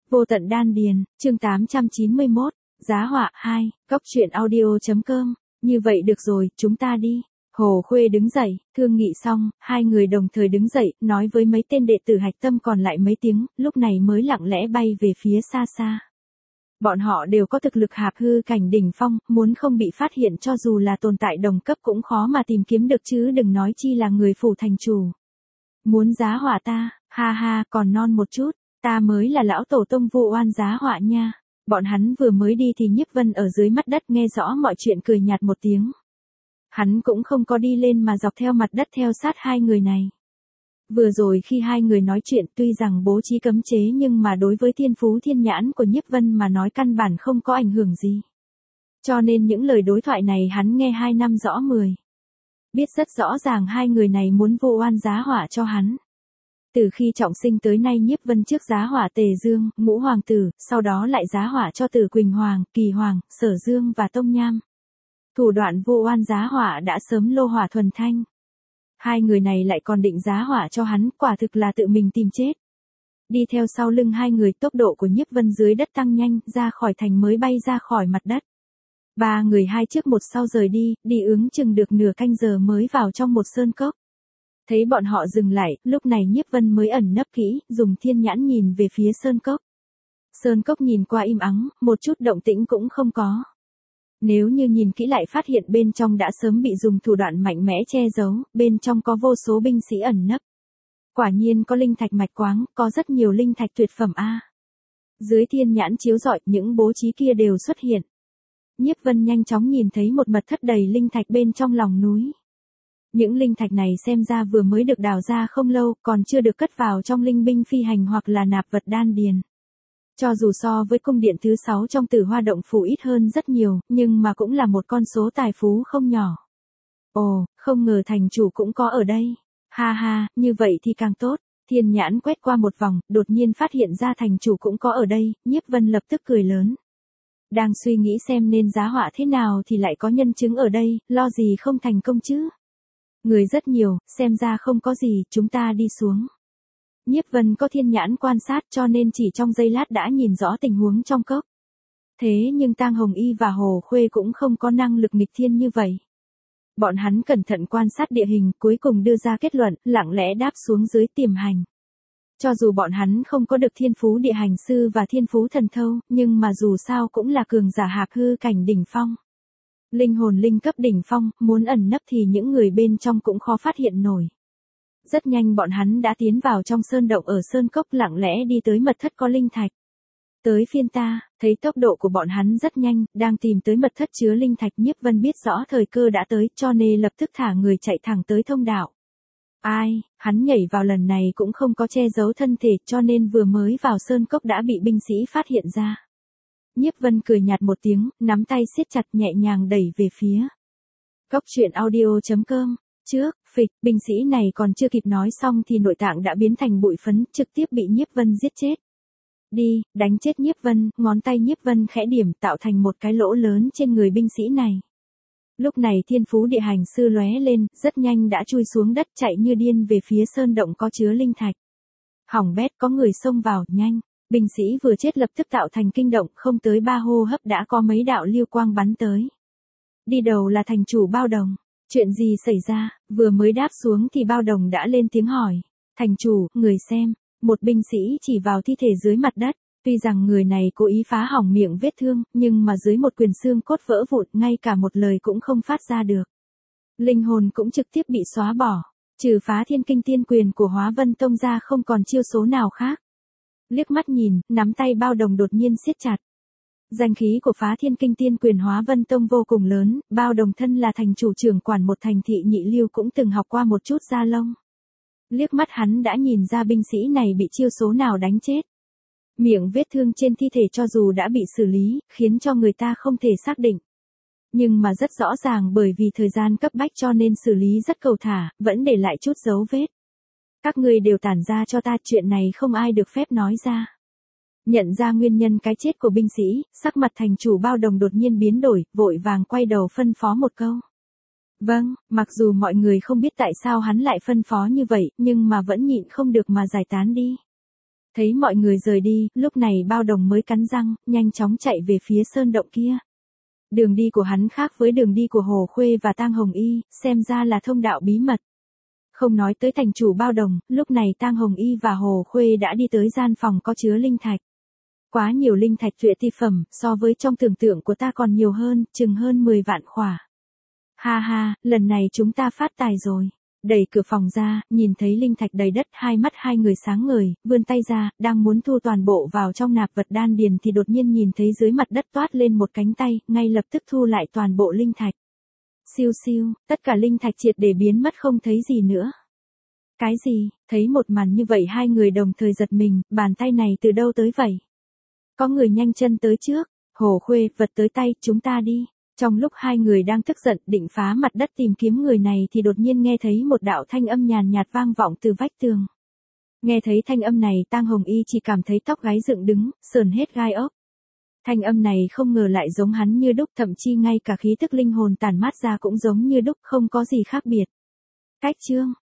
Vô tận đan điền, chương 891, giá họa 2, góc truyện audio.com, như vậy được rồi, chúng ta đi. Hồ Khuê đứng dậy, thương nghị xong, hai người đồng thời đứng dậy, nói với mấy tên đệ tử hạch tâm còn lại mấy tiếng, lúc này mới lặng lẽ bay về phía xa xa. Bọn họ đều có thực lực hạp hư cảnh đỉnh phong, muốn không bị phát hiện cho dù là tồn tại đồng cấp cũng khó mà tìm kiếm được chứ đừng nói chi là người phủ thành chủ. Muốn giá họa ta, ha ha, còn non một chút, ta mới là lão tổ tông Vu Oan giá họa nha. Bọn hắn vừa mới đi thì Nhiếp Vân ở dưới mắt đất nghe rõ mọi chuyện cười nhạt một tiếng. Hắn cũng không có đi lên mà dọc theo mặt đất theo sát hai người này. Vừa rồi khi hai người nói chuyện tuy rằng bố trí cấm chế nhưng mà đối với thiên phú thiên nhãn của Nhiếp Vân mà nói căn bản không có ảnh hưởng gì. Cho nên những lời đối thoại này hắn nghe 2 năm rõ 10. Biết rất rõ ràng hai người này muốn Vu Oan giá họa cho hắn. Từ khi trọng sinh tới nay Nhiếp Vân trước giá họa Tề Dương, Ngũ Hoàng Tử, sau đó lại giá họa cho Tử Quỳnh Hoàng, Kỳ Hoàng, Sở Dương và Tông Nham. Thủ đoạn Vu Oan giá họa đã sớm lô hỏa thuần thanh. Hai người này lại còn định giá họa cho hắn, quả thực là tự mình tìm chết. Đi theo sau lưng hai người, tốc độ của Nhiếp Vân dưới đất tăng nhanh, ra khỏi thành mới bay ra khỏi mặt đất. Ba người hai trước một sau rời đi, đi ước chừng được nửa canh giờ mới vào trong một sơn cốc. Thấy bọn họ dừng lại, lúc này Nhiếp Vân mới ẩn nấp kỹ, dùng thiên nhãn nhìn về phía sơn cốc. Sơn cốc nhìn qua im ắng, một chút động tĩnh cũng không có. Nếu như nhìn kỹ lại phát hiện bên trong đã sớm bị dùng thủ đoạn mạnh mẽ che giấu, bên trong có vô số binh sĩ ẩn nấp. Quả nhiên có linh thạch mạch quáng, có rất nhiều linh thạch tuyệt phẩm a. Dưới thiên nhãn chiếu rọi, những bố trí kia đều xuất hiện. Nhiếp Vân nhanh chóng nhìn thấy một mật thất đầy linh thạch bên trong lòng núi. Những linh thạch này xem ra vừa mới được đào ra không lâu, còn chưa được cất vào trong linh binh phi hành hoặc là nạp vật đan điền. Cho dù so với cung điện thứ 6 trong Tử Hoa Động Phủ ít hơn rất nhiều, nhưng mà cũng là một con số tài phú không nhỏ. Ồ, không ngờ thành chủ cũng có ở đây. Ha ha, như vậy thì càng tốt. Thiên nhãn quét qua một vòng, đột nhiên phát hiện ra thành chủ cũng có ở đây, Nhiếp Vân lập tức cười lớn. Đang suy nghĩ xem nên giá họa thế nào thì lại có nhân chứng ở đây, lo gì không thành công chứ. Người rất nhiều, xem ra không có gì, chúng ta đi xuống. Nhiếp Vân có thiên nhãn quan sát cho nên chỉ trong giây lát đã nhìn rõ tình huống trong cốc. Thế nhưng Tang Hồng Y và Hồ Khuê cũng không có năng lực nghịch thiên như vậy. Bọn hắn cẩn thận quan sát địa hình, cuối cùng đưa ra kết luận, lặng lẽ đáp xuống dưới tiềm hành. Cho dù bọn hắn không có được thiên phú địa hành sư và thiên phú thần thâu, nhưng mà dù sao cũng là cường giả hạp hư cảnh đỉnh phong. Linh hồn linh cấp đỉnh phong, muốn ẩn nấp thì những người bên trong cũng khó phát hiện nổi. Rất nhanh bọn hắn đã tiến vào trong sơn động ở sơn cốc lặng lẽ đi tới mật thất có linh thạch. Tới phiên ta, thấy tốc độ của bọn hắn rất nhanh, đang tìm tới mật thất chứa linh thạch. Nhiếp Vân biết rõ thời cơ đã tới cho nên lập tức thả người chạy thẳng tới thông đạo. Ai, hắn nhảy vào lần này cũng không có che giấu thân thể cho nên vừa mới vào sơn cốc đã bị binh sĩ phát hiện ra. Nhiếp Vân cười nhạt một tiếng, nắm tay siết chặt nhẹ nhàng đẩy về phía. Góc truyện audio.com. Trước, phịch, binh sĩ này còn chưa kịp nói xong thì nội tạng đã biến thành bụi phấn, trực tiếp bị Nhiếp Vân giết chết. Đi, đánh chết Nhiếp Vân, ngón tay Nhiếp Vân khẽ điểm tạo thành một cái lỗ lớn trên người binh sĩ này. Lúc này thiên phú địa hành sư lóe lên, rất nhanh đã chui xuống đất chạy như điên về phía sơn động có chứa linh thạch. Hỏng bét, có người xông vào, nhanh. Binh sĩ vừa chết lập tức tạo thành kinh động, không tới 3 hô hấp đã có mấy đạo lưu quang bắn tới. Đi đầu là thành chủ Bao Đồng. Chuyện gì xảy ra, vừa mới đáp xuống thì Bao Đồng đã lên tiếng hỏi. Thành chủ, người xem, một binh sĩ chỉ vào thi thể dưới mặt đất. Tuy rằng người này cố ý phá hỏng miệng vết thương, nhưng mà dưới một quyền xương cốt vỡ vụn, ngay cả một lời cũng không phát ra được. Linh hồn cũng trực tiếp bị xóa bỏ. Trừ phá thiên kinh tiên quyền của Hóa Vân Tông ra không còn chiêu số nào khác. Liếc mắt nhìn, nắm tay Bao Đồng đột nhiên siết chặt. Danh khí của phá thiên kinh tiên quyền Hóa Vân Tông vô cùng lớn, Bao Đồng thân là thành chủ trưởng quản một thành thị nhị lưu cũng từng học qua một chút da lông. Liếc mắt hắn đã nhìn ra binh sĩ này bị chiêu số nào đánh chết. Miệng vết thương trên thi thể cho dù đã bị xử lý, khiến cho người ta không thể xác định. Nhưng mà rất rõ ràng bởi vì thời gian cấp bách cho nên xử lý rất cầu thả, vẫn để lại chút dấu vết. Các ngươi đều tản ra cho ta, chuyện này không ai được phép nói ra. Nhận ra nguyên nhân cái chết của binh sĩ, sắc mặt thành chủ Bao Đồng đột nhiên biến đổi, vội vàng quay đầu phân phó một câu. Vâng, mặc dù mọi người không biết tại sao hắn lại phân phó như vậy, nhưng mà vẫn nhịn không được mà giải tán đi. Thấy mọi người rời đi, lúc này Bao Đồng mới cắn răng, nhanh chóng chạy về phía sơn động kia. Đường đi của hắn khác với đường đi của Hồ Khuê và Tang Hồng Y, xem ra là thông đạo bí mật. Không nói tới thành chủ Bao Đồng, lúc này Tang Hồng Y và Hồ Khuê đã đi tới gian phòng có chứa linh thạch. Quá nhiều linh thạch tuyệt ti phẩm, so với trong tưởng tượng của ta còn nhiều hơn, chừng hơn 10 vạn khỏa. Ha ha, lần này chúng ta phát tài rồi. Đẩy cửa phòng ra, nhìn thấy linh thạch đầy đất, hai mắt hai người sáng ngời, vươn tay ra, đang muốn thu toàn bộ vào trong nạp vật đan điền thì đột nhiên nhìn thấy dưới mặt đất toát lên một cánh tay, ngay lập tức thu lại toàn bộ linh thạch. Siêu siêu, tất cả linh thạch triệt để biến mất không thấy gì nữa. Cái gì? Thấy một màn như vậy hai người đồng thời giật mình, bàn tay này từ đâu tới vậy? Có người nhanh chân tới trước, Hồ Khuê, vật tới tay, chúng ta đi. Trong lúc hai người đang tức giận định phá mặt đất tìm kiếm người này thì đột nhiên nghe thấy một đạo thanh âm nhàn nhạt vang vọng từ vách tường. Nghe thấy thanh âm này Tang Hồng Y chỉ cảm thấy tóc gáy dựng đứng, sờn hết gai ốc. Thanh âm này không ngờ lại giống hắn như đúc, thậm chí ngay cả khí tức linh hồn tản mát ra cũng giống như đúc, không có gì khác biệt. Cách chương